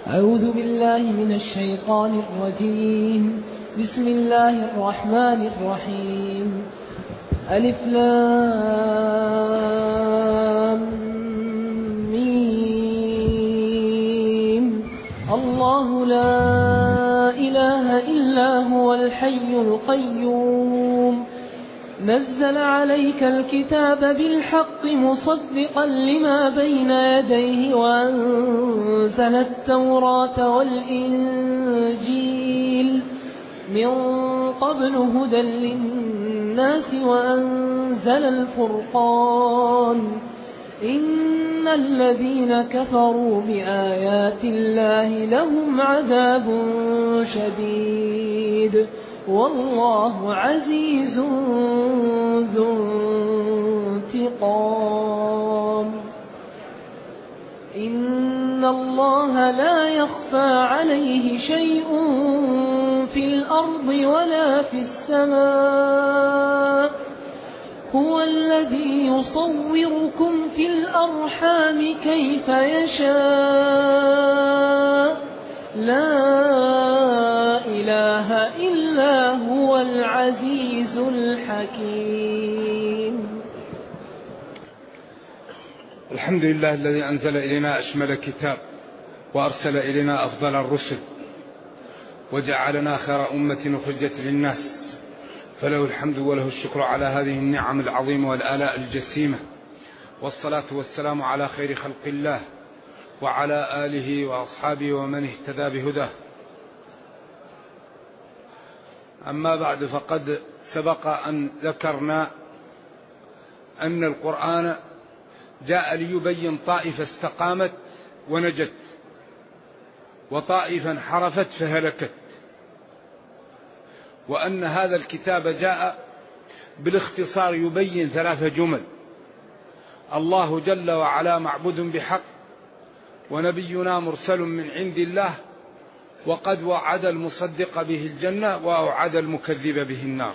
أعوذ بالله من الشيطان الرجيم. بسم الله الرحمن الرحيم. ألف لام ميم. الله لا إله إلا هو الحي القيوم نزل عليك الكتاب بالحق مصدقا لما بين يديه وأنزل التوراة والإنجيل من قبل هدى للناس وأنزل الفرقان إن الذين كفروا بآيات الله لهم عذاب شديد والله عزيز ذو انتقام. إن الله لا يخفى عليه شيء في الأرض ولا في السماء هو الذي يصوركم في الأرحام كيف يشاء لا إله إلا هو العزيز الحكيم. الحمد لله الذي أنزل إلينا أشمل كتاب وأرسل إلينا أفضل الرسل وجعلنا خير أمة أخرجت للناس، فله الحمد وله الشكر على هذه النعم العظيمة والآلاء الجسيمة، والصلاة والسلام على خير خلق الله وعلى آله وأصحابه ومن اهتدى بهداه. أما بعد، فقد سبق أن ذكرنا أن القرآن جاء ليبين طائفة استقامت ونجت وطائفة انحرفت فهلكت، وأن هذا الكتاب جاء بالاختصار يبين 3 جمل: الله جل وعلا معبود بحق، ونبينا مرسل من عند الله، وقد وعد المصدق به الجنة وأوعد المكذب به النار.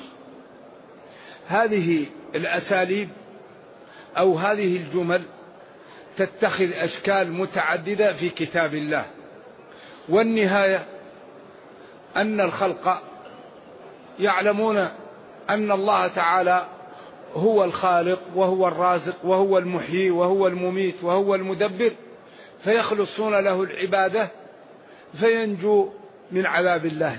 هذه الأساليب أو هذه الجمل تتخذ أشكال متعددة في كتاب الله، والنهاية أن الخلق يعلمون أن الله تعالى هو الخالق وهو الرازق وهو المحيي وهو المميت وهو المدبر، فيخلصون له العبادة فينجو من عذاب الله.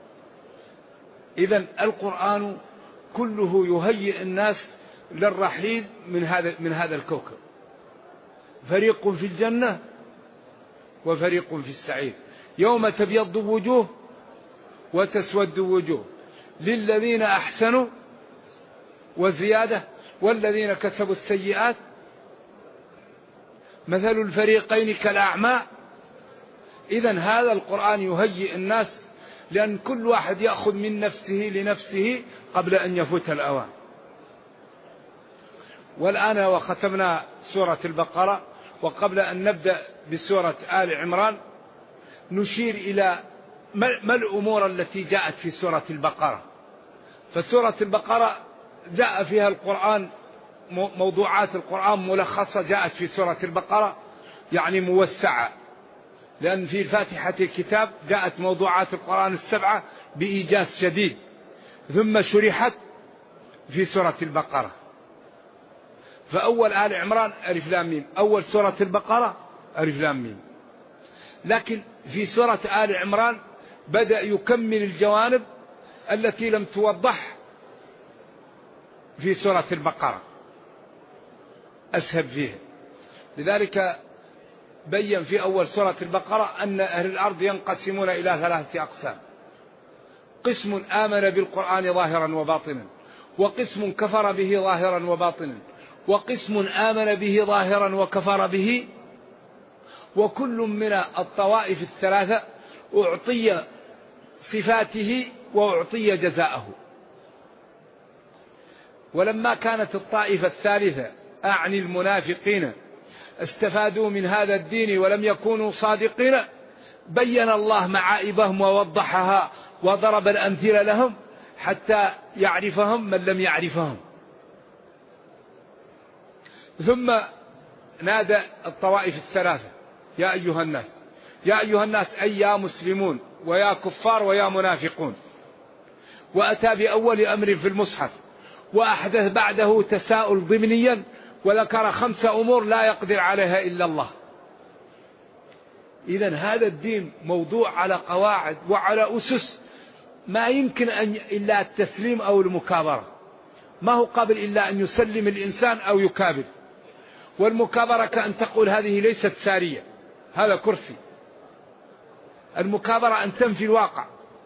إذن القرآن كله يهيئ الناس للرحيل من هذا الكوكب، فريق في الجنة وفريق في السعير، يوم تبيض وجوه وتسود وجوه، للذين أحسنوا وزيادة والذين كسبوا السيئات مثل الفريقين كالأعمى. إذن هذا القرآن يهيئ الناس، لأن كل واحد يأخذ من نفسه لنفسه قبل أن يفوت الأوان. والآن وختمنا سورة البقرة، وقبل أن نبدأ بسورة آل عمران نشير إلى ما الأمور التي جاءت في سورة البقرة. فسورة البقرة جاء فيها القرآن، موضوعات القرآن ملخصة جاءت في سورة البقرة، يعني موسعة، لأن في فاتحة الكتاب جاءت موضوعات القرآن 7 بإيجاز شديد، ثم شرحت في سورة البقرة. فأول آل عمران ألف لام ميم، أول سورة البقرة ألف لام ميم. لكن في سورة آل عمران بدأ يكمل الجوانب التي لم توضح في سورة البقرة، أسهب فيها. لذلك بين في أول سورة البقرة أن أهل الأرض ينقسمون إلى 3 أقسام: قسم آمن بالقرآن ظاهرا وباطنا، وقسم كفر به ظاهرا وباطنا، وقسم آمن به ظاهرا وكفر به، وكل من الطوائف ال3 أعطي صفاته وأعطي جزاءه. ولما كانت الطائفة الثالثة أعني المنافقين استفادوا من هذا الدين ولم يكونوا صادقين، بين الله معائبهم ووضحها وضرب الأمثلة لهم حتى يعرفهم من لم يعرفهم. ثم نادى الطوائف ال3: يا أيها الناس يا أيها الناس أي يا مسلمون ويا كفار ويا منافقون، وأتى بأول أمر في المصحف، وأحدث بعده تساؤل ضمنيا، وذكر 5 أمور لا يقدر عليها إلا الله. إذن هذا الدين موضوع على قواعد وعلى أسس ما يمكن إلا التسليم أو المكابرة، ما هو قابل إلا أن يسلم الإنسان أو يكابر. والمكابرة كأن تقول هذه ليست سارية، هذا كرسي. المكابرة أن تنفي الواقع،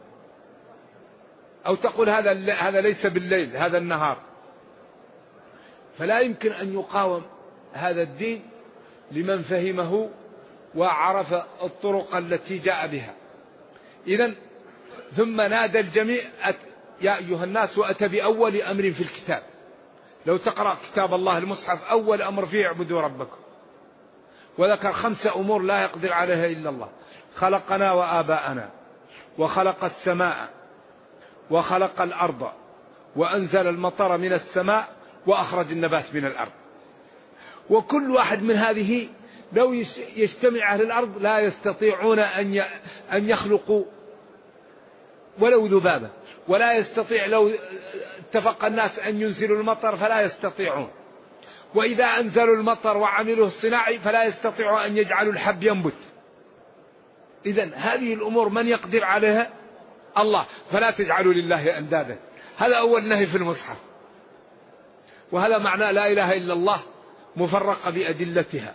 أو تقول هذا ليس بالليل، هذا النهار. فلا يمكن أن يقاوم هذا الدين لمن فهمه وعرف الطرق التي جاء بها. إذن ثم نادى الجميع يا أيها الناس، وأتى بأول أمر في الكتاب. لو تقرأ كتاب الله المصحف أول أمر فيه اعبدوا ربكم، وذكر 5 أمور لا يقدر عليها إلا الله: خلقنا وآباءنا، وخلق السماء، وخلق الأرض، وأنزل المطر من السماء، وأخرج النبات من الأرض. وكل واحد من هذه لو يجتمع أهل الأرض لا يستطيعون أن يخلقوا ولو ذبابة، ولا يستطيع لو اتفق الناس أن ينزلوا المطر فلا يستطيعون، وإذا أنزلوا المطر وعملوه الصناعي فلا يستطيعوا أن يجعلوا الحب ينبت. إذن هذه الأمور من يقدر عليها؟ الله. فلا تجعلوا لله أندادا. هذا أول نهي في المصحف، وهذا معنى لا إله إلا الله مفرقة بأدلتها.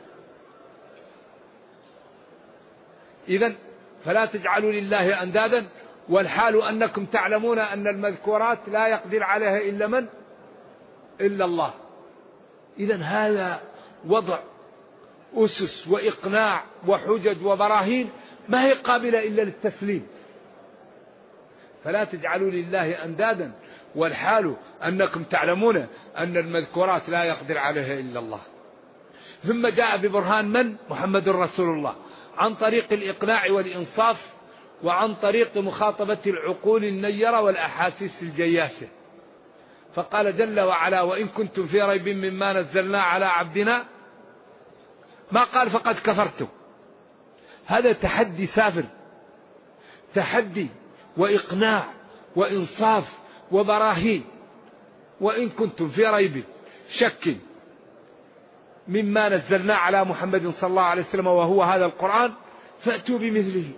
إذن فلا تجعلوا لله أندادا، والحال أنكم تعلمون أن المذكورات لا يقدر عليها إلا من؟ إلا الله. إذن هذا وضع أسس وإقناع وحجج وبراهين ما هي قابلة إلا للتسليم. فلا تجعلوا لله أندادا، والحال أنكم تعلمون أن المذكورات لا يقدر عليها إلا الله. ثم جاء ببرهان من؟ محمد رسول الله، عن طريق الإقناع والإنصاف، وعن طريق مخاطبة العقول النيرة والأحاسيس الجياشة. فقال جل وعلا: وإن كنتم في ريب مما نزلنا على عبدنا، ما قال فقد كفرتم. هذا تحدي سافر، تحدي وإقناع وإنصاف وبراهين. وإن كنتم في ريب شك مما نزلنا على محمد صلى الله عليه وسلم، وهو هذا القرآن، فأتوا بمثله.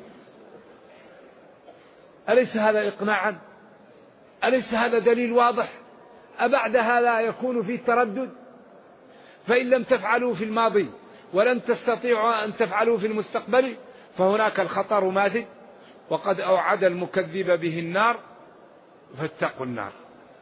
أليس هذا إقناعا؟ أليس هذا دليل واضح؟ أبعد هذا يكون في تردد؟ فإن لم تفعلوا في الماضي ولن تستطيعوا أن تفعلوا في المستقبل فهناك الخطر ماثل، وقد أوعد المكذب به النار فاتقوا النار.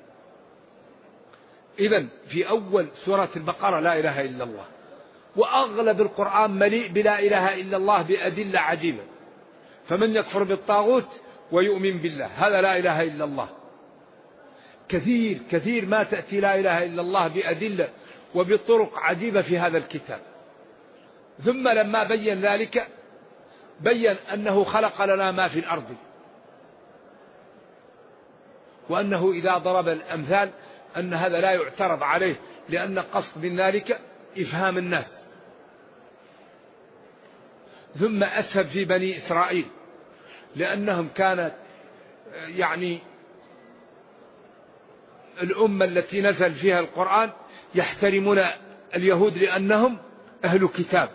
إذن في أول سورة البقرة لا إله إلا الله، وأغلب القرآن مليء بلا إله إلا الله بأدلة عجيبة. فمن يكفر بالطاغوت ويؤمن بالله، هذا لا إله إلا الله. كثير كثير ما تأتي لا إله إلا الله بأدلة وبطرق عجيبة في هذا الكتاب. ثم لما بين ذلك بين أنه خلق لنا ما في الأرض، وأنه إذا ضرب الأمثال أن هذا لا يعترض عليه، لأن قصد من ذلك إفهام الناس. ثم أسهب في بني إسرائيل، لأنهم كانت يعني الأمة التي نزل فيها القرآن يحترمون اليهود لأنهم أهل كتاب،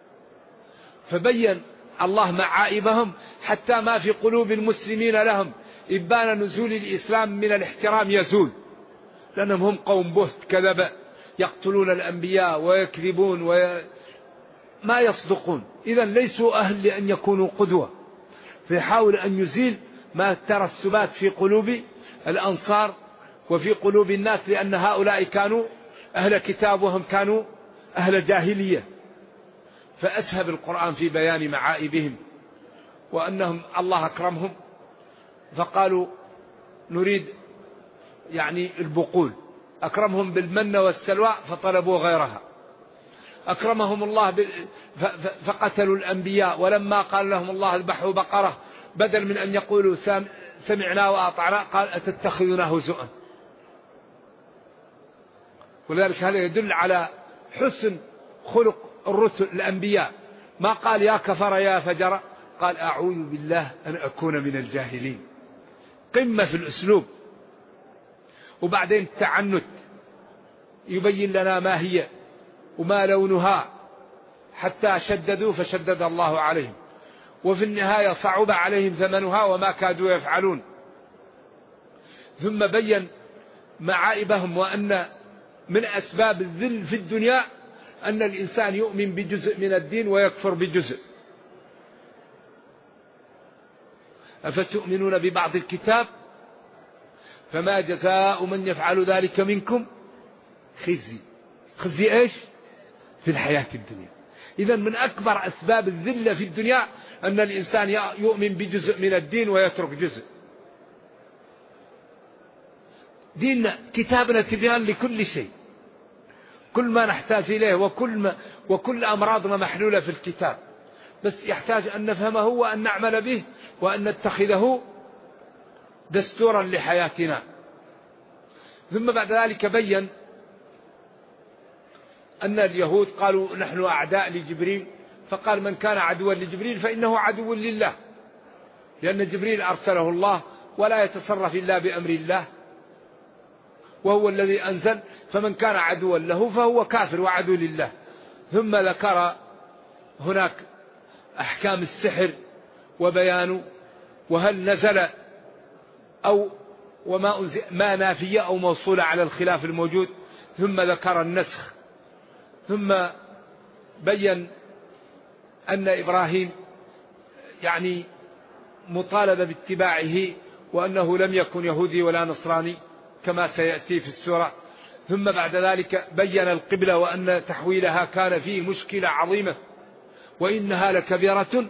فبين الله معائبهم حتى ما في قلوب المسلمين لهم إبان نزول الإسلام من الاحترام يزول، لأنهم هم قوم بهت كذب، يقتلون الأنبياء ويكذبون ما يصدقون. إذن ليسوا أهل لأن يكونوا قدوة، فيحاول أن يزيل ما ترسبات في قلوب الأنصار وفي قلوب الناس، لأن هؤلاء كانوا أهل كتاب وهم كانوا أهل جاهلية. فأسهب القرآن في بيان معائبهم وأنهم الله أكرمهم، فقالوا نريد يعني البقول. أكرمهم بالمن والسلوى فطلبوا غيرها. أكرمهم الله فقتلوا الأنبياء، ولما قال لهم الله اذبحوا بقرة بدل من أن يقولوا سمعنا وأطعنا قال أتتخذونه هزؤا. ولذلك هذا يدل على حسن خلق الرسل الأنبياء، ما قال يا كفر يا فجر، قال أعوذ بالله أن أكون من الجاهلين. قمة في الأسلوب. وبعدين التعنت يبين لنا ما هي وما لونها حتى شددوا فشدد الله عليهم، وفي النهاية صعب عليهم ثمنها وما كادوا يفعلون. ثم بين معائبهم، وأن من أسباب الذل في الدنيا أن الإنسان يؤمن بجزء من الدين ويكفر بجزء. أفتؤمنون ببعض الكتاب فما جزاء من يفعل ذلك منكم خزي إيش في الحياة الدنيا. إذن من أكبر أسباب الذلة في الدنيا أن الإنسان يؤمن بجزء من الدين ويترك جزء. ديننا كتابنا تبيان لكل شيء، كل ما نحتاج إليه وكل أمراضنا محلولة في الكتاب، بس يحتاج أن نفهمه وأن نعمل به وأن نتخذه دستورا لحياتنا. ثم بعد ذلك بين أن اليهود قالوا نحن أعداء لجبريل، فقال من كان عدوا لجبريل فإنه عدو لله، لأن جبريل أرسله الله ولا يتصرف إلا بأمر الله، وهو الذي أنزل، فمن كان عدوا له فهو كافر وعدو لله. ثم ذكر هناك أحكام السحر وبيانه، وهل نزل أو ما نافية أو موصولة على الخلاف الموجود. ثم ذكر النسخ. ثم بين أن إبراهيم يعني مطالب باتباعه، وأنه لم يكن يهودي ولا نصراني كما سيأتي في السورة. ثم بعد ذلك بين القبلة، وأن تحويلها كان فيه مشكلة عظيمة وإنها لكبيرة.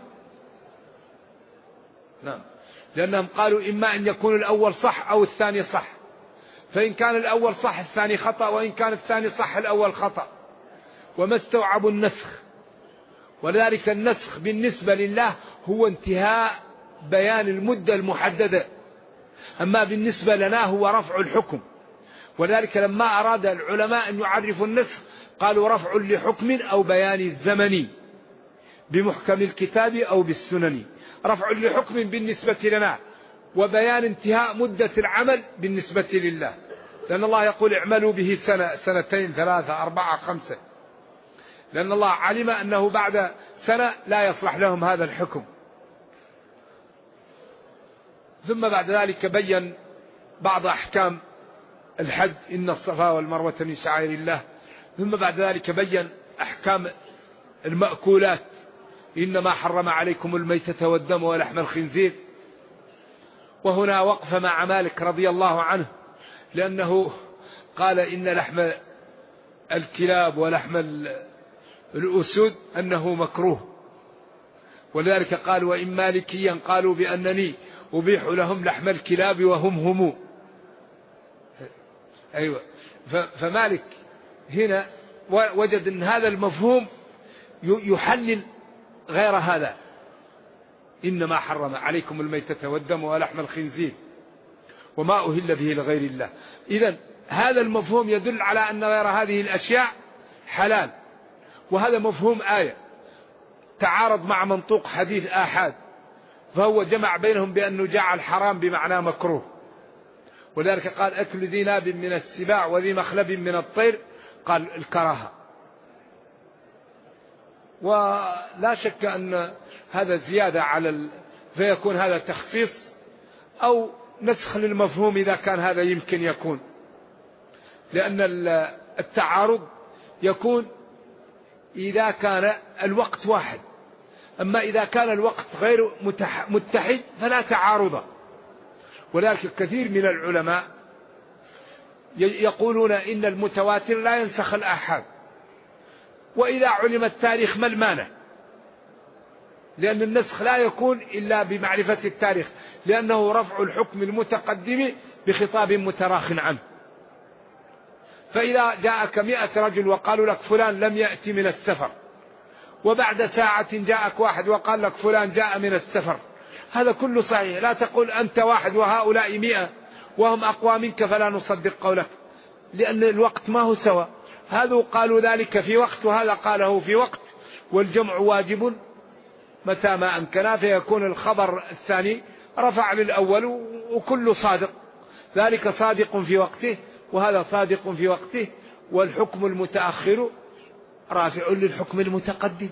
نعم، لأنهم قالوا إما أن يكون الأول صح أو الثاني صح، فإن كان الأول صح الثاني خطأ، وإن كان الثاني صح الأول خطأ، وما استوعبوا النسخ. ولذلك النسخ بالنسبة لله هو انتهاء بيان المدة المحددة، أما بالنسبة لنا هو رفع الحكم. ولذلك لما أراد العلماء أن يعرفوا النسخ قالوا رفع لحكم أو بيان الزمني بمحكم الكتاب أو بالسنن. رفع لحكم بالنسبة لنا، وبيان انتهاء مدة العمل بالنسبة لله، لأن الله يقول اعملوا به سنة، سنتين، ثلاثة، أربعة، خمسة، لأن الله علم أنه بعد سنة لا يصلح لهم هذا الحكم. ثم بعد ذلك بين بعض أحكام الحج، إن الصفا والمروة من شعائر الله. ثم بعد ذلك بين أحكام المأكولات، إنما حرم عليكم الميتة والدم ولحم الخنزير. وهنا وقف مع مالك رضي الله عنه، لأنه قال إن لحم الكلاب ولحم الأسود أنه مكروه، ولذلك قال وإن مالكيا قالوا بأنني أبيح لهم لحم الكلاب وهم أيوة. فمالك هنا وجد أن هذا المفهوم يحلل غير هذا، إنما حرم عليكم الميتة والدم ولحم الخنزير وما أهل به لغير الله. إذن هذا المفهوم يدل على أن غير هذه الأشياء حلال، وهذا مفهوم آية تعارض مع منطوق حديث آحاد، فهو جمع بينهم بأنه جعل حرام بمعنى مكروه. ولذلك قال أكل ذي ناب من السباع وذي مخلب من الطير، قال الكراهة. ولا شك أن هذا زيادة على فيكون هذا تخصيص أو نسخ للمفهوم إذا كان هذا يمكن يكون، لأن التعارض يكون إذا كان الوقت واحد، أما إذا كان الوقت غير متحد فلا تعارض. ولكن كثير من العلماء يقولون إن المتواتر لا ينسخ الآحاد، وإذا علم التاريخ ما المانع، لأن النسخ لا يكون إلا بمعرفة التاريخ، لأنه رفع الحكم المتقدم بخطاب متراخ عنه. فإذا جاءك 100 رجل وقالوا لك فلان لم يأتي من السفر، وبعد ساعة جاءك واحد وقال لك فلان جاء من السفر، هذا كله صحيح. لا تقول أنت واحد وهؤلاء 100 وهم أقوى منك فلا نصدق قولك، لأن الوقت ما هو سوا. هذا قالوا ذلك في وقت وهذا قاله في وقت، والجمع واجب متى ما أمكن، فيكون الخبر الثاني رفع للأول وكل صادق، ذلك صادق في وقته وهذا صادق في وقته، والحكم المتأخر رافع للحكم المتقدم.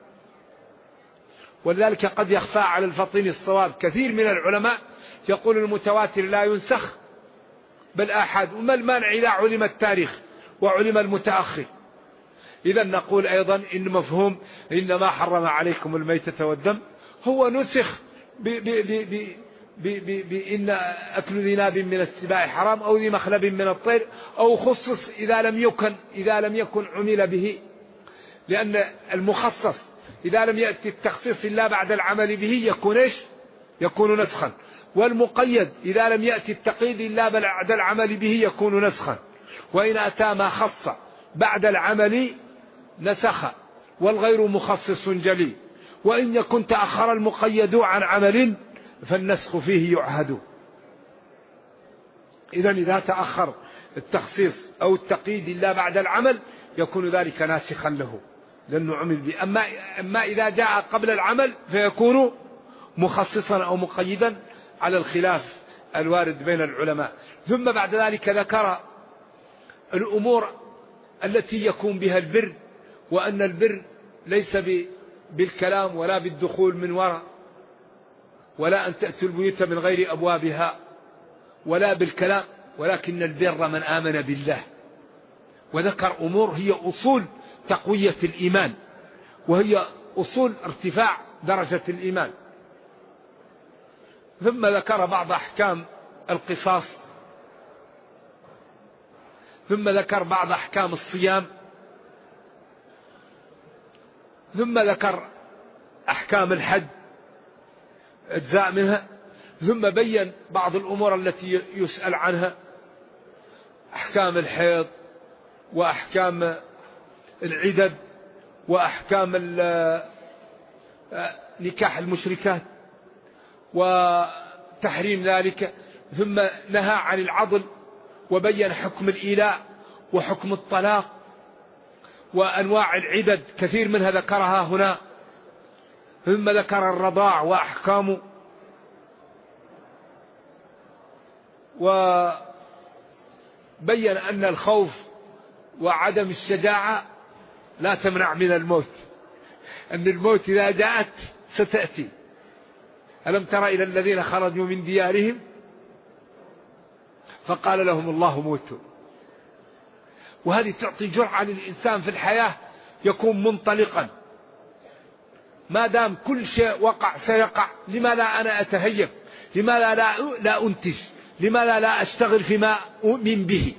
ولذلك قد يخفى على الفطين الصواب، كثير من العلماء يقول المتواتر لا ينسخ بل آحاد، وما المانع إذا علم التاريخ وعلم المتأخر؟ إذا نقول أيضا إن مفهوم إنما حرم عليكم الميتة والدم هو نسخ بإن أكل ذي ناب من السباع حرام أو ذي مخلب من الطير، أو خصص إذا لم يكن عمل به، لأن المخصص إذا لم يأتي التخصيص إلا بعد العمل به يكون إيش؟ يكون نسخا. والمقيد إذا لم يأتي التقييد إلا بعد العمل به يكون نسخا. وإن أتى ما خص بعد العمل نسخ والغير مخصص جلي، وإن يكن تأخر المقيد عن عمل فالنسخ فيه يعهد. إذا تأخر التخصيص أو التقييد إلا بعد العمل يكون ذلك ناسخا له لأنه عمل به. أما إذا جاء قبل العمل فيكون مخصصا أو مقيدا على الخلاف الوارد بين العلماء. ثم بعد ذلك ذكر الأمور التي يكون بها البر، وأن البر ليس بالكلام ولا بالدخول من وراء، ولا أن تأتوا البيوت من غير أبوابها، ولا بالكلام، ولكن البر من آمن بالله. وذكر أمور هي أصول تقوية الإيمان، وهي أصول ارتفاع درجة الإيمان. ثم ذكر بعض أحكام القصاص، ثم ذكر بعض أحكام الصيام، ثم ذكر أحكام الحج أجزاء منها، ثم بين بعض الأمور التي يسأل عنها، أحكام الحيض وأحكام العدد وأحكام نكاح المشركات وتحريم ذلك. ثم نهى عن العضل وبين حكم الإيلاء وحكم الطلاق وأنواع العدد كثير منها ذكرها هنا. ثم ذكر الرضاع وأحكامه، وبين أن الخوف وعدم الشجاعة لا تمنع من الموت، أن الموت إذا جاءت ستأتي. ألم تر إلى الذين خرجوا من ديارهم فقال لهم الله موتوا. وهذه تعطي جرعة للإنسان في الحياة يكون منطلقا، ما دام كل شيء وقع سيقع، لماذا أنا أتهيب؟ لماذا لا أنتج؟ لماذا لا أشتغل فيما أؤمن به؟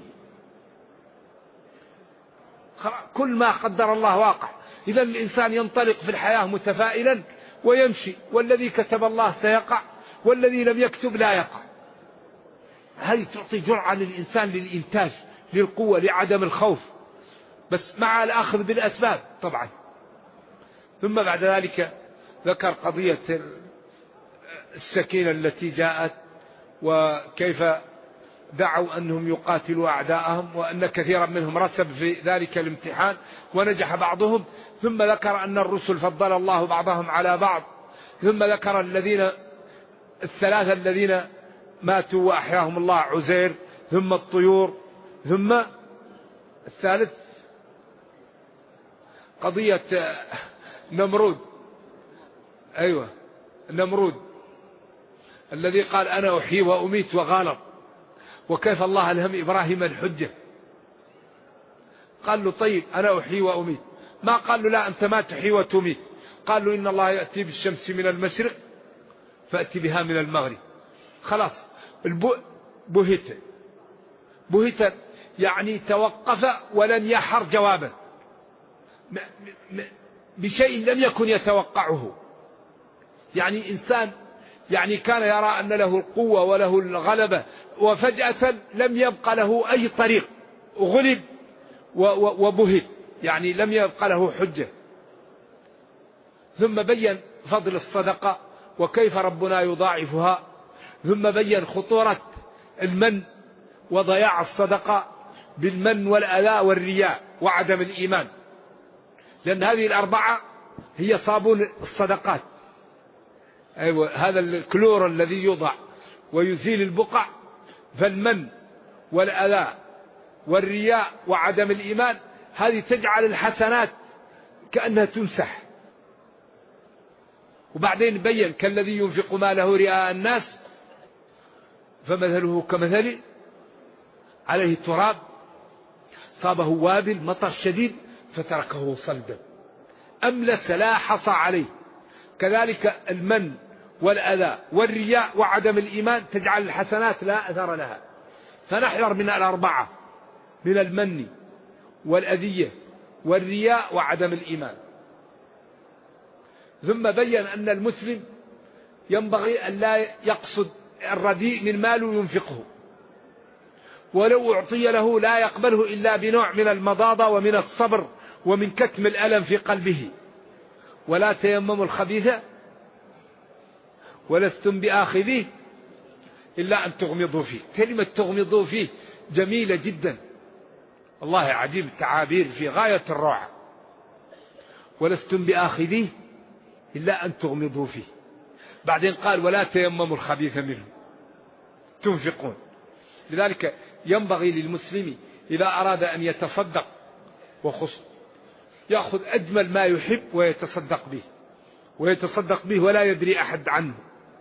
كل ما قدر الله واقع. إذا الإنسان ينطلق في الحياة متفائلا ويمشي، والذي كتب الله سيقع والذي لم يكتب لا يقع. هذه تعطي جرعة للإنسان للإنتاج، للقوة، لعدم الخوف، بس مع الأخذ بالأسباب طبعا. ثم بعد ذلك ذكر قضية السكينة التي جاءت، وكيف دعوا أنهم يقاتلوا أعداءهم، وأن كثيرا منهم رسب في ذلك الامتحان ونجح بعضهم. ثم ذكر أن الرسل فضل الله بعضهم على بعض. ثم ذكر الثلاثة الذين ماتوا وأحياهم الله، عزير، ثم الطيور، ثم الثالث قضية نمرود. أيوة، نمرود الذي قال أنا أحيي وأميت وغالط، وكيف الله ألهم إبراهيم الحجة. قال له طيب أنا أحيي وأميت، ما قال له لا أنت ما تحيي وتميت، قال له إن الله يأتي بالشمس من المشرق فأتي بها من المغرب. خلاص بهت يعني توقف ولم يحر جوابا بشيء لم يكن يتوقعه. يعني إنسان يعني كان يرى أن له القوة وله الغلبة، وفجأة لم يبقى له أي طريق، غلب وبهت، يعني لم يبقى له حجة. ثم بين فضل الصدقة وكيف ربنا يضاعفها. ثم بين خطورة المن وضياع الصدقة بالمن والأذى والرياء وعدم الإيمان، لأن هذه الأربعة هي صابون الصدقات. أيوة، هذا الكلور الذي يوضع ويزيل البقع. فالمن والأذى والرياء وعدم الإيمان هذه تجعل الحسنات كأنها تمسح. وبعدين بين كالذي ينفق ماله رئاء الناس فمثله كمثل عليه تراب صابه وابل مطر شديد فتركه صلدا أملس لا حصى عليه. كذلك المن والأذى والرياء وعدم الإيمان تجعل الحسنات لا أثر لها. فنحذر من الأربعة، من المن والأذية والرياء وعدم الإيمان. ثم بين أن المسلم ينبغي أن لا يقصد الرديء من ماله ينفقه، ولو أعطي له لا يقبله إلا بنوع من المضاضة ومن الصبر ومن كتم الألم في قلبه. ولا تيمموا الخبيث ولستم بآخذيه إلا أن تغمضوا فيه. كلمة تغمضوا فيه جميلة جدا، الله عجيب التعابير في غاية الروعة. ولستم بآخذيه إلا أن تغمضوا فيه. بعدين قال ولا تيمموا الخبيث منه تنفقون. لذلك ينبغي للمسلم إذا أراد أن يتصدق يأخذ أجمل ما يحب ويتصدق به ولا يدري أحد عنه،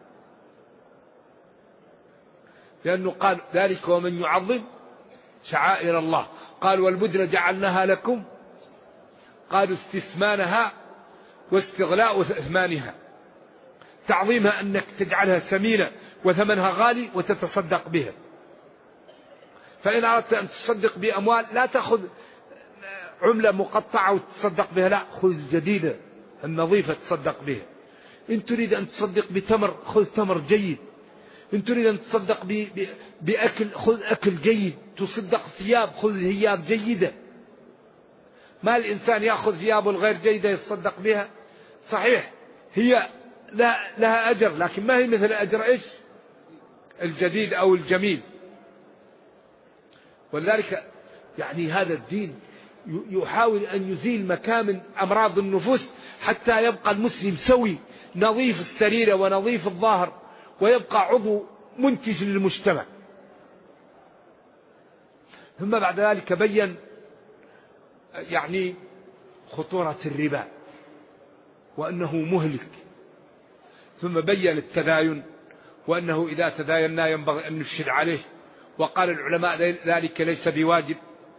لأنه قال ذلك ومن يعظم شعائر الله. قال والبدن جعلناها لكم، قالوا استثمانها واستغلاء ثمانها. تعظيمها أنك تجعلها ثمينة وثمنها غالي وتتصدق بها. فإن أردت أن تصدق بأموال لا تأخذ عملة مقطعة وتصدق بها، لا، خذ جديدة النظيفة تصدق بها. إن تريد أن تصدق بتمر خذ تمر جيد. إن تريد أن تصدق بأكل خذ أكل جيد. تصدق ثياب خذ ثياب جيدة. ما الإنسان يأخذ ثيابه الغير جيدة يتصدق بها؟ صحيح هي لها أجر، لكن ما هي مثل أجر إيش الجديد أو الجميل. ولذلك يعني هذا الدين يحاول أن يزيل مكامن أمراض النفوس حتى يبقى المسلم سوي نظيف السريرة ونظيف الظاهر ويبقى عضو منتج للمجتمع. ثم بعد ذلك بين يعني خطورة الربا وأنه مهلك. ثم بين التداين وأنه إذا تداينا ينبغي أن نشهد عليه، وقال العلماء ذلك ليس بواجب.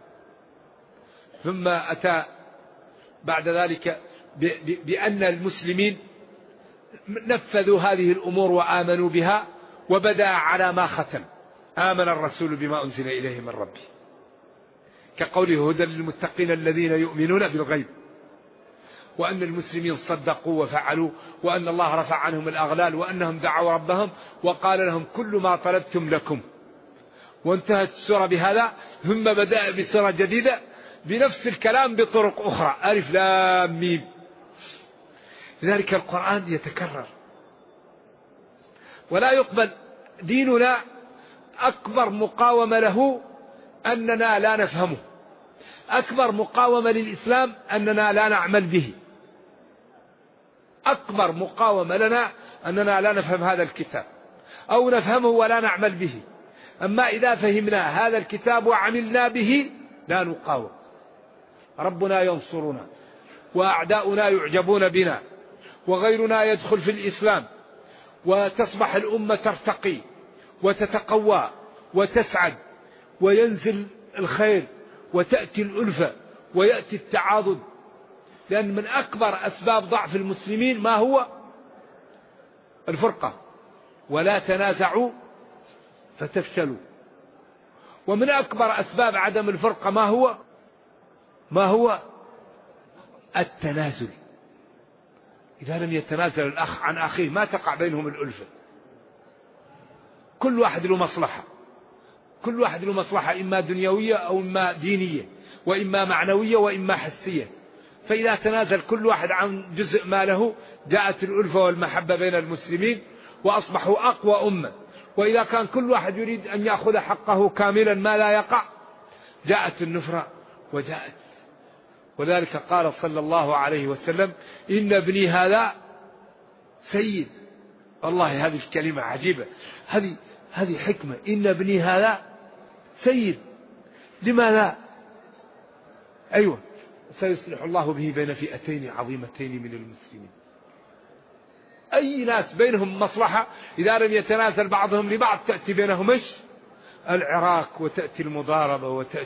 ثم أتى بعد ذلك بأن المسلمين نفذوا هذه الأمور وآمنوا بها، وبدأ على ما ختم آمن الرسول بما أنزل إليه من ربه، كقوله هدى للمتقين الذين يؤمنون بالغيب، وأن المسلمين صدقوا وفعلوا، وأن الله رفع عنهم الأغلال، وأنهم دعوا ربهم وقال لهم كل ما طلبتم لكم. وانتهت السورة بهذا. ثم بدأ بسورة جديدة بنفس الكلام بطرق أخرى، ألف لام ميم. لذلك القرآن يتكرر ولا يقبل. ديننا أكبر مقاومة له أننا لا نفهمه، أكبر مقاومة للإسلام أننا لا نعمل به، أكبر مقاومة لنا أننا لا نفهم هذا الكتاب أو نفهمه ولا نعمل به. أما إذا فهمنا هذا الكتاب وعملنا به لا نقاوم. ربنا ينصرنا وأعداؤنا يعجبون بنا وغيرنا يدخل في الإسلام، وتصبح الأمة ترتقي وتتقوى وتسعد وينزل الخير وتأتي الألفة ويأتي التعاضد. لأن من أكبر أسباب ضعف المسلمين ما هو؟ الفرقة. ولا تنازعوا فتفشلوا. ومن أكبر أسباب عدم الفرقة ما هو التنازل. إذا لم يتنازل الأخ عن أخيه ما تقع بينهم الألفة. كل واحد له مصلحة، كل واحد له مصلحة، إما دنيوية أو إما دينية وإما معنوية وإما حسية. فإذا تنازل كل واحد عن جزء ما له جاءت الألفة والمحبة بين المسلمين وأصبحوا أقوى أمة. وإذا كان كل واحد يريد أن يأخذ حقه كاملا ما لا يقع جاءت النفرة ولذلك قال صلى الله عليه وسلم إن ابني هذا سيد. والله هذه الكلمة عجيبة، هذه حكمة. إن ابني هذا سيد. لماذا؟ أيوة، سيصلح الله به بين فئتين عظيمتين من المسلمين. أي ناس بينهم مصلحة إذا لم يتنازل بعضهم لبعض تأتي بينهم العراك، وتأتي المضاربة،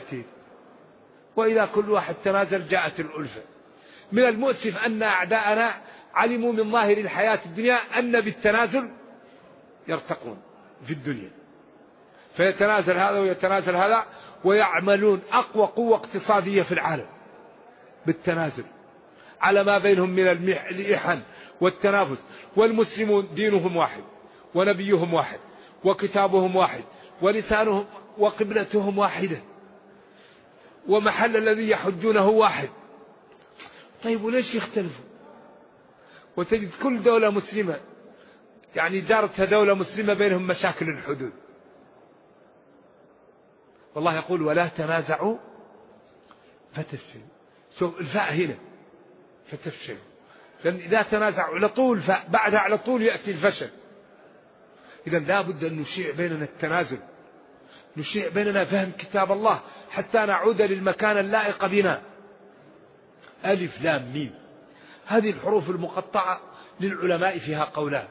وإذا كل واحد تنازل جاءت الألفة. من المؤسف أن أعداءنا علموا من ظاهر الحياة الدنيا أن بالتنازل يرتقون في الدنيا، فيتنازل هذا ويتنازل هذا، ويعملون أقوى قوة اقتصادية في العالم بالتنازل على ما بينهم من الإحن والتنافس. والمسلمون دينهم واحد، ونبيهم واحد، وكتابهم واحد، ولسانهم وقبلتهم واحدة، ومحل الذي يحجونه واحد. طيب وليش يختلفوا؟ وتجد كل دولة مسلمة يعني جارتها دولة مسلمة بينهم مشاكل الحدود. والله يقول ولا تنازعوا فتفشلوا. شوف الفاء هنا فتفشلوا، لأن إذا تنازعوا على طول بعدها على طول يأتي الفشل. إذا لا بد أن نشيع بيننا التنازل، نشيع بيننا فهم كتاب الله حتى نعود للمكان اللائق بنا. ألف لام ميم، هذه الحروف المقطعة للعلماء فيها قولان.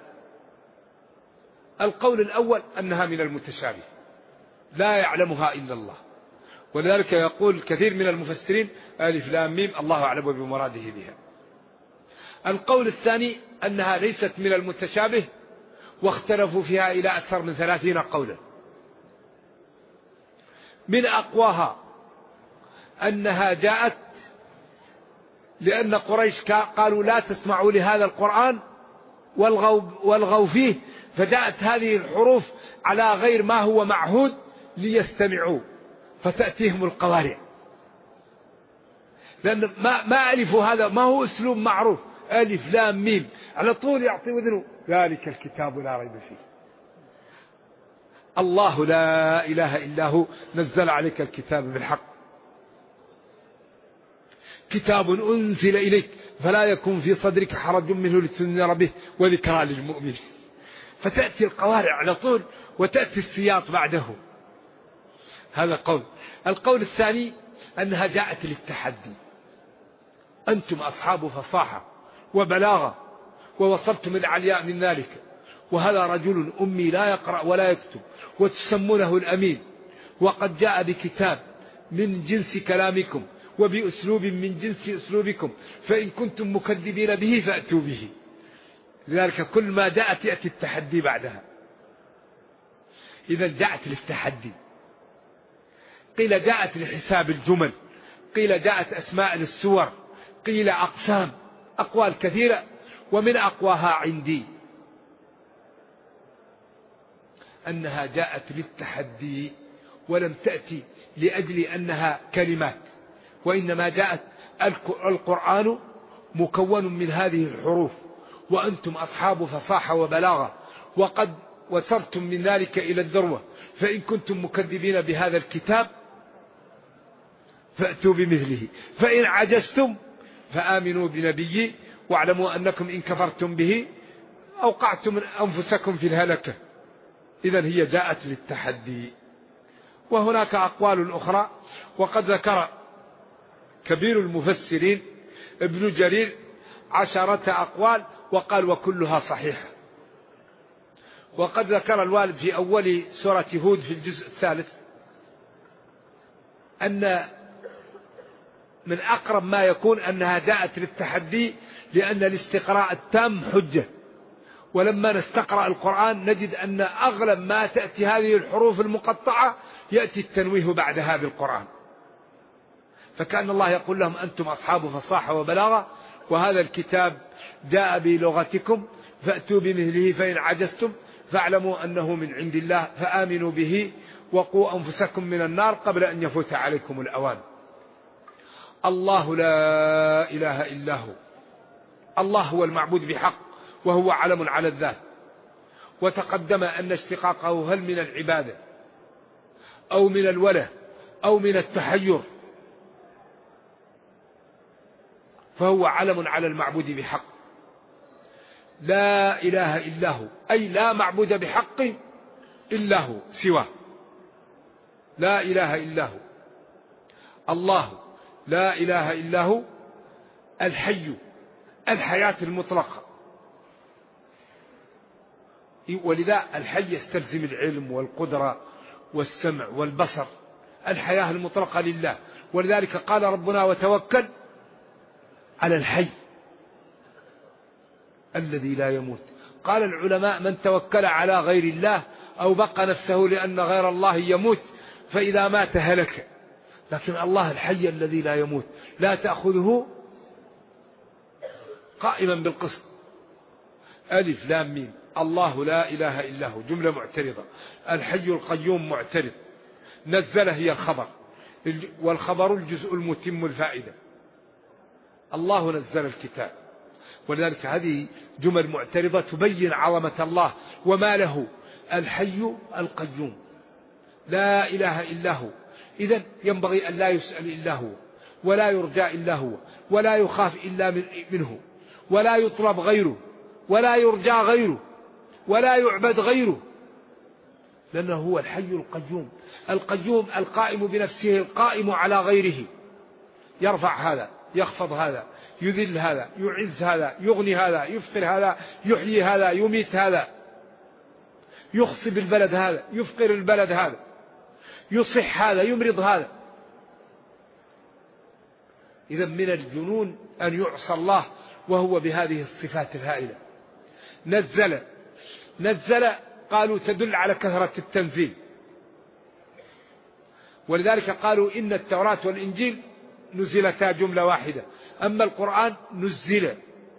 القول الأول أنها من المتشابه لا يعلمها إلا الله، ولذلك يقول كثير من المفسرين ألف لام ميم الله أعلم بمراده بها. القول الثاني أنها ليست من المتشابه، واختلفوا فيها إلى أكثر من 30 قولا. من أقواها أنها جاءت لأن قريش قالوا لا تسمعوا لهذا القرآن والغوا فيه، فجاءت هذه الحروف على غير ما هو معهود ليستمعوا، فتأتيهم القوارع. لأن ما ألفوا هذا ما هو أسلوب معروف، ألف لام ميم على طول يعطي وذنه ذلك الكتاب لا ريب فيه. الله لا إله إلا هو نزل عليك الكتاب بالحق، كتاب أنزل إليك فلا يكون في صدرك حرج منه لتنذر به وذكرى للمؤمنين. فتأتي القوارع على طول وتأتي السياط بعده. هذا قول. القول الثاني أنها جاءت للتحدي، أنتم أصحاب فصاحة وبلاغة ووصلتم العلياء من ذلك، وهذا رجل أمي لا يقرأ ولا يكتب وتسمونه الأمين، وقد جاء بكتاب من جنس كلامكم وبأسلوب من جنس أسلوبكم، فإن كنتم مكذبين به فأتوا به. لذلك كل ما جاءت يأتي التحدي بعدها. إذا جاءت للتحدي، قيل جاءت لحساب الجمل، قيل جاءت أسماء للسور، قيل أقسام، أقوال كثيرة. ومن أقواها عندي أنها جاءت للتحدي ولم تأتي لأجل أنها كلمات، وإنما جاءت القرآن مكون من هذه الحروف، وأنتم أصحاب فصاحة وبلاغة، وقد وصلتم من ذلك إلى الذروة، فإن كنتم مكذبين بهذا الكتاب فأتوا بمثله، فإن عجزتم فآمنوا بنبيي واعلموا أنكم إن كفرتم به أوقعتم أنفسكم في الهلكة. إذن هي جاءت للتحدي. وهناك أقوال أخرى، وقد ذكر كبير المفسرين ابن جرير 10 أقوال وقال وكلها صحيحة. وقد ذكر الوالد في أول سورة هود في الجزء 3 أن من أقرب ما يكون أنها جاءت للتحدي، لأن الاستقراء التام حجة، ولما نستقرأ القرآن نجد أن أغلب ما تأتي هذه الحروف المقطعة يأتي التنويه بعدها بالقرآن، فكأن الله يقول لهم أنتم أصحاب فصاحة وبلاغة، وهذا الكتاب جاء بلغتكم فأتوا بمثله، فإن عجزتم فاعلموا أنه من عند الله فآمنوا به وقوا أنفسكم من النار قبل أن يفوت عليكم الأوان. الله لا إله إلا هو، الله هو المعبود بحق، وهو علم على الذات. وتقدم أن اشتقاقه هل من العبادة أو من الوله أو من التحير، فهو علم على المعبود بحق. لا إله إلا هو، أي لا معبود بحق إلا هو سواه. لا إله إلا هو الله، لا إله إلا هو الحي، الحياة المطلقة. ولذا الحي يستلزم العلم والقدرة والسمع والبصر، الحياة المطلقة لله. ولذلك قال ربنا وتوكل على الحي الذي لا يموت. قال العلماء من توكل على غير الله أو بقى نفسه لأن غير الله يموت فإذا مات هلك، لكن الله الحي الذي لا يموت لا تأخذه قائما بالقسط. ألف لام ميم، الله لا إله إلا هو جملة معترضة، الحي القيوم معترض، نزل هي الخبر، والخبر الجزء المتم الفائدة. الله نزل الكتاب، ولذلك هذه جمل معترضة تبين عظمة الله وما له. الحي القيوم لا إله إلا هو، إذن ينبغي أن لا يسأل إلا هو، ولا يرجى إلا هو، ولا يخاف إلا منه، ولا يطلب غيره، ولا يرجى غيره، ولا يعبد غيره، لأنه هو الحي القيوم. القيوم القائم بنفسه، القائم على غيره، يرفع هذا، يخفض هذا، يذل هذا، يعز هذا، يغني هذا، يفقر هذا، يحيي هذا، يميت هذا، يخصب البلد هذا، يفقر البلد هذا، يصح هذا، يمرض هذا. إذا من الجنون أن يعصى الله وهو بهذه الصفات الهائلة. نزل قالوا تدل على كثرة التنزيل، ولذلك قالوا إن التوراة والإنجيل نزلتا جملة واحدة، أما القرآن نزل،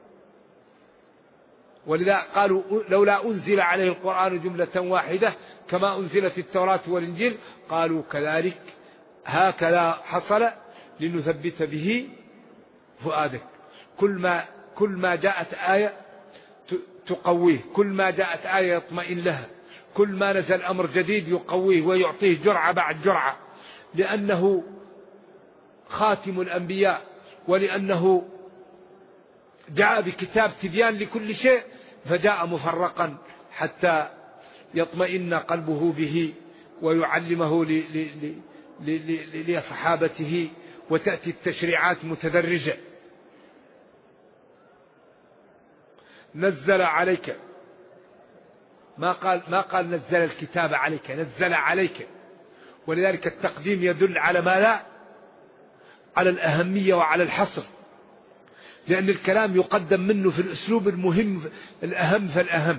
ولذا قالوا لولا أنزل عليه القرآن جملة واحدة كما أنزلت التوراة والإنجيل. قالوا كذلك هكذا حصل لنثبت به فؤادك. كل ما جاءت آية تقويه، كل ما جاءت آية يطمئن لها، كل ما نزل أمر جديد يقويه ويعطيه جرعة بعد جرعة، لأنه خاتم الأنبياء، ولأنه جاء بكتاب تبيان لكل شيء، فجاء مفرقا حتى يطمئن قلبه به ويعلمه لصحابته، وتأتي التشريعات متدرجة. نزل عليك، ما قال نزل الكتاب عليك، نزل عليك. ولذلك التقديم يدل على ماذا؟ على الأهمية وعلى الحصر، لأن الكلام يقدم منه في الأسلوب المهم الأهم فالأهم.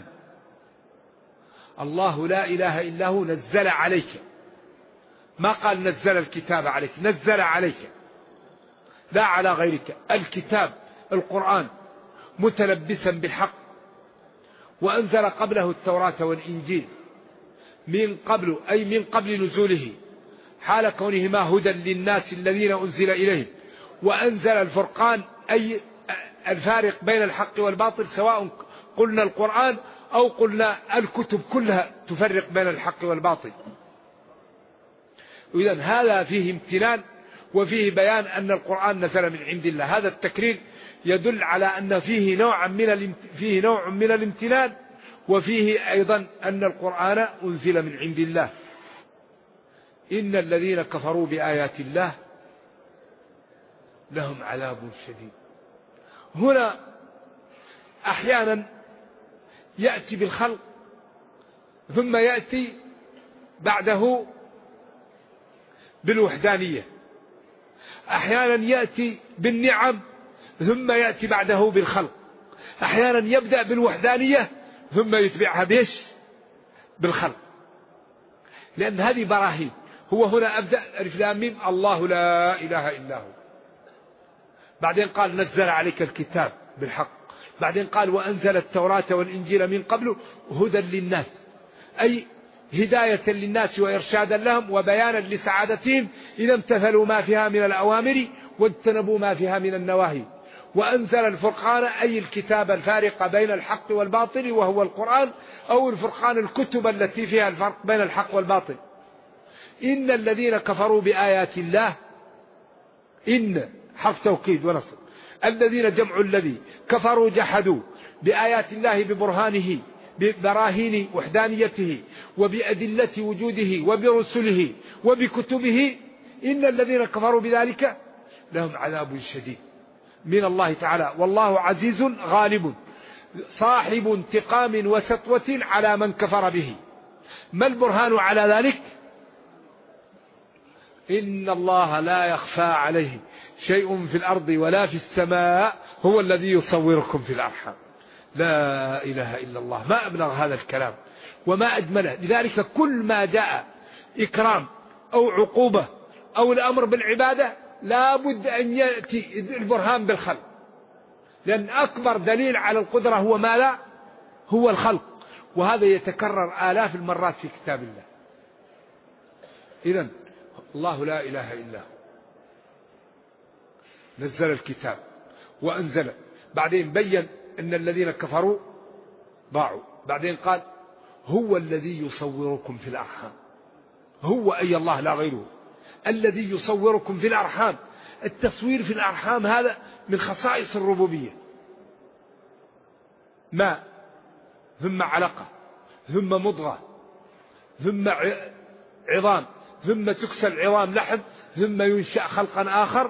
الله لا إله إلا هو نزل عليك، ما قال نزل الكتاب عليك، نزل عليك لا على غيرك. الكتاب القرآن متلبسا بالحق، وأنزل قبله التوراة والإنجيل من قبل، أي من قبل نزوله، حال كونهما هدى للناس الذين أنزل إليهم، وأنزل الفرقان أي الفارق بين الحق والباطل، سواء قلنا القرآن أو قلنا الكتب كلها تفرق بين الحق والباطل. إذن هذا فيه امتنان وفيه بيان أن القرآن نزل من عند الله. هذا التكرير يدل على أن فيه نوع من الامتنان، وفيه أيضا أن القرآن أنزل من عند الله. إن الذين كفروا بآيات الله لهم عذاب شديد. هنا أحيانا يأتي بالخلق ثم يأتي بعده بالوحدانية، أحيانا يأتي بالنعم ثم يأتي بعده بالخلق، أحيانا يبدأ بالوحدانية ثم يتبعها بيش بالخلق، لأن هذه براهين. هو هنا أبدأ ألف لام ميم الله لا إله إلا هو، بعدين قال نزل عليك الكتاب بالحق، بعدين قال وأنزل التوراة والإنجيل من قبل هدى للناس، أي هداية للناس وإرشادا لهم وبيانا لسعادتهم إذا امتثلوا ما فيها من الأوامر واجتنبوا ما فيها من النواهي. وأنزل الفرقان أي الكتاب الفارق بين الحق والباطل وهو القرآن، أو الفرقان الكتب التي فيها الفرق بين الحق والباطل. إن الذين كفروا بآيات الله، إن حرف توكيد ونصب، الذين جمع الذي كفروا جحدوا بآيات الله ببرهانه ببراهين وحدانيته وبأدلة وجوده وبرسله وبكتبه إن الذين كفروا بذلك لهم عذاب شديد من الله تعالى والله عزيز غالب صاحب انتقام وسطوة على من كفر به. ما البرهان على ذلك؟ إن الله لا يخفى عليه شيء في الأرض ولا في السماء هو الذي يصوركم في الأرحام. لا إله إلا الله. ما أبلغ هذا الكلام وما أجمله. لذلك كل ما جاء إكرام أو عقوبة أو الأمر بالعبادة لا بد أن يأتي البرهان بالخلق، لأن أكبر دليل على القدرة هو ما لا هو الخلق، وهذا يتكرر آلاف المرات في كتاب الله. إذن الله لا إله إلا هو نزل الكتاب وأنزل، بعدين بين أن الذين كفروا ضاعوا، بعدين قال هو الذي يصوركم في الأرحام. هو أي الله لا غيره الذي يصوركم في الأرحام. التصوير في الأرحام هذا من خصائص الربوبية. ماء ثم علقة ثم مضغة ثم عظام ثم تكسى العظام لحم ثم ينشأ خلقا آخر،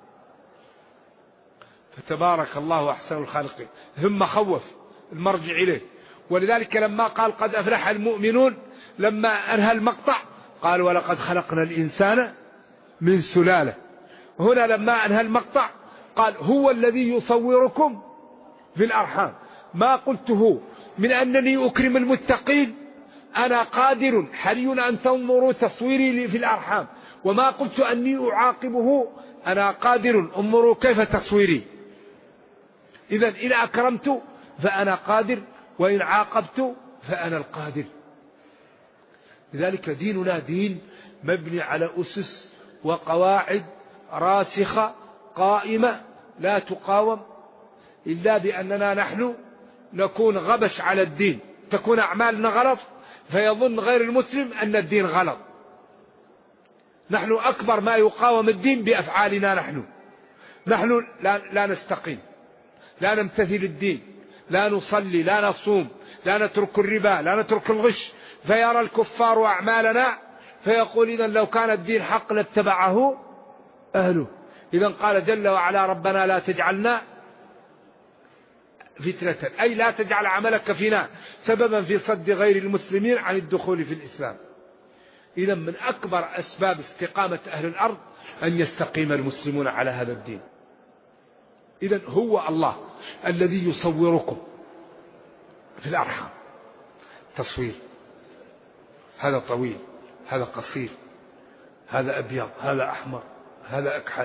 فتبارك الله أحسن الخالقين. ثم خوف المرجع إليه. ولذلك لما قال قد أفلح المؤمنون لما أنهى المقطع قال ولقد خلقنا الإنسان من سلالة. هنا لما أنهى المقطع قال هو الذي يصوركم في الأرحام. ما قلته من أنني أكرم المتقين أنا قادر حري أن تنظروا تصويري في الأرحام، وما قلت أني أعاقبه أنا قادر انظروا كيف تصويري. إذن إن أكرمت فأنا قادر وإن عاقبت فأنا القادر. لذلك ديننا دين مبني على أسس وقواعد راسخة قائمة لا تقاوم إلا بأننا نحن نكون غبش على الدين، تكون أعمالنا غلط فيظن غير المسلم أن الدين غلط. نحن أكبر ما يقاوم الدين بأفعالنا. نحن لا نستقيم، لا نمتثل الدين، لا نصلي، لا نصوم، لا نترك الربا، لا نترك الغش، فيرى الكفار أعمالنا فيقول إذن لو كان الدين حق لاتبعه أهله. إذن قال جل وعلا ربنا لا تجعلنا فتنة، أي لا تجعل عملك فينا سببا في صد غير المسلمين عن الدخول في الإسلام. إذن من أكبر أسباب استقامة أهل الأرض أن يستقيم المسلمون على هذا الدين. إذن هو الله الذي يصوركم في الأرحام. تصوير، هذا طويل، هذا قصير، هذا أبيض، هذا أحمر، هذا أكحل،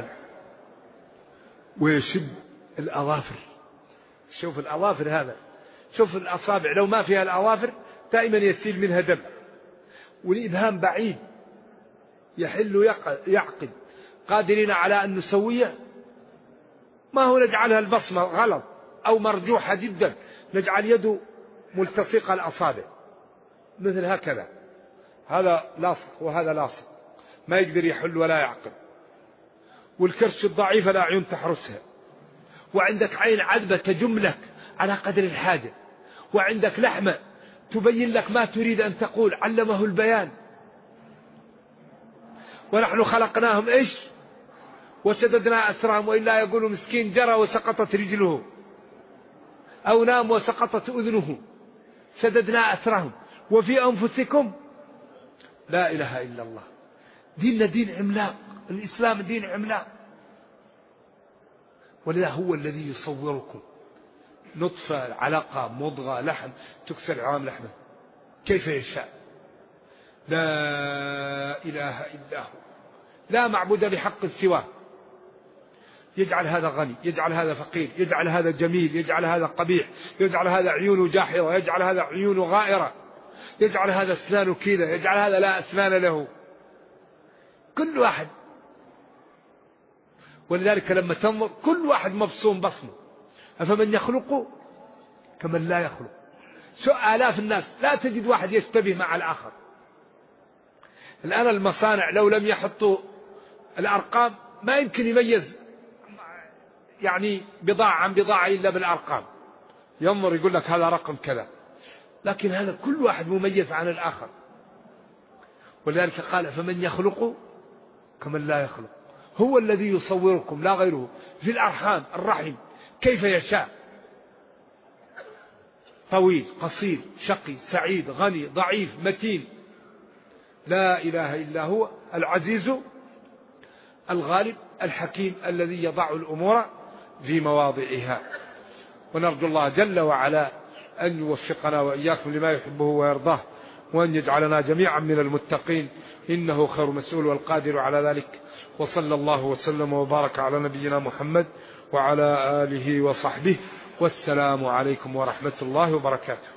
ويشب الأظافر. شوف الأظافر هذا، شوف الأصابع لو ما فيها الأظافر دائما يسيل منها دم، والإبهام بعيد يحل يعقد. قادرين على أن نسويه؟ ما هو نجعلها البصمة غلط أو مرجوحة جدا، نجعل يده ملتصقة الأصابع مثل هكذا، هذا لاصق وهذا لاصق، ما يقدر يحل ولا يعقد. والكرش الضعيفة لا عيون تحرسها، وعندك عين عذبة تجم لك على قدر الحاجة، وعندك لحمة تبين لك ما تريد أن تقول، علمه البيان. ونحن خلقناهم إيش؟ وشددنا أسرهم، وإلا يقول مسكين جرى وسقطت رجله أو نام وسقطت أذنه. شددنا أسرهم وفي أنفسكم لا إله إلا الله. ديننا دين عملاق، الإسلام دين عملاق. ولذا هو الذي يصوركم نطفة علقة مضغة لحم تكسر عام لحمة كيف يشاء. لا إله إلا هو، لا معبود بحق سواه. يجعل هذا غني، يجعل هذا فقير، يجعل هذا جميل، يجعل هذا قبيح، يجعل هذا عيونه جاحظة، يجعل هذا عيونه غائرة، يجعل هذا أسنانه كذا، يجعل هذا لا أسنان له، كل واحد. ولذلك لما تنظر كل واحد مبصوم بصمه. أفمن يخلق كمن لا يخلق. آلاف الناس لا تجد واحد يشتبه مع الآخر. الآن المصانع لو لم يحطوا الأرقام ما يمكن يعني بضاعة عن بضاعة إلا بالأرقام، ينظر يقول لك هذا رقم كذا، لكن هذا كل واحد مميز عن الآخر. ولذلك قال فمن يخلق كمن لا يخلق، هو الذي يصوركم لا غيره في الأرحام، الرحم كيف يشاء، طويل قصير شقي سعيد غني ضعيف متين، لا إله إلا هو العزيز الغالب الحكيم الذي يضع الأمور في مواضعها. ونرجو الله جل وعلا أن يوفقنا وإياكم لما يحبه ويرضاه، وأن يجعلنا جميعا من المتقين، إنه خير مسؤول والقادر على ذلك. وصلى الله وسلم وبارك على نبينا محمد وعلى آله وصحبه، والسلام عليكم ورحمة الله وبركاته.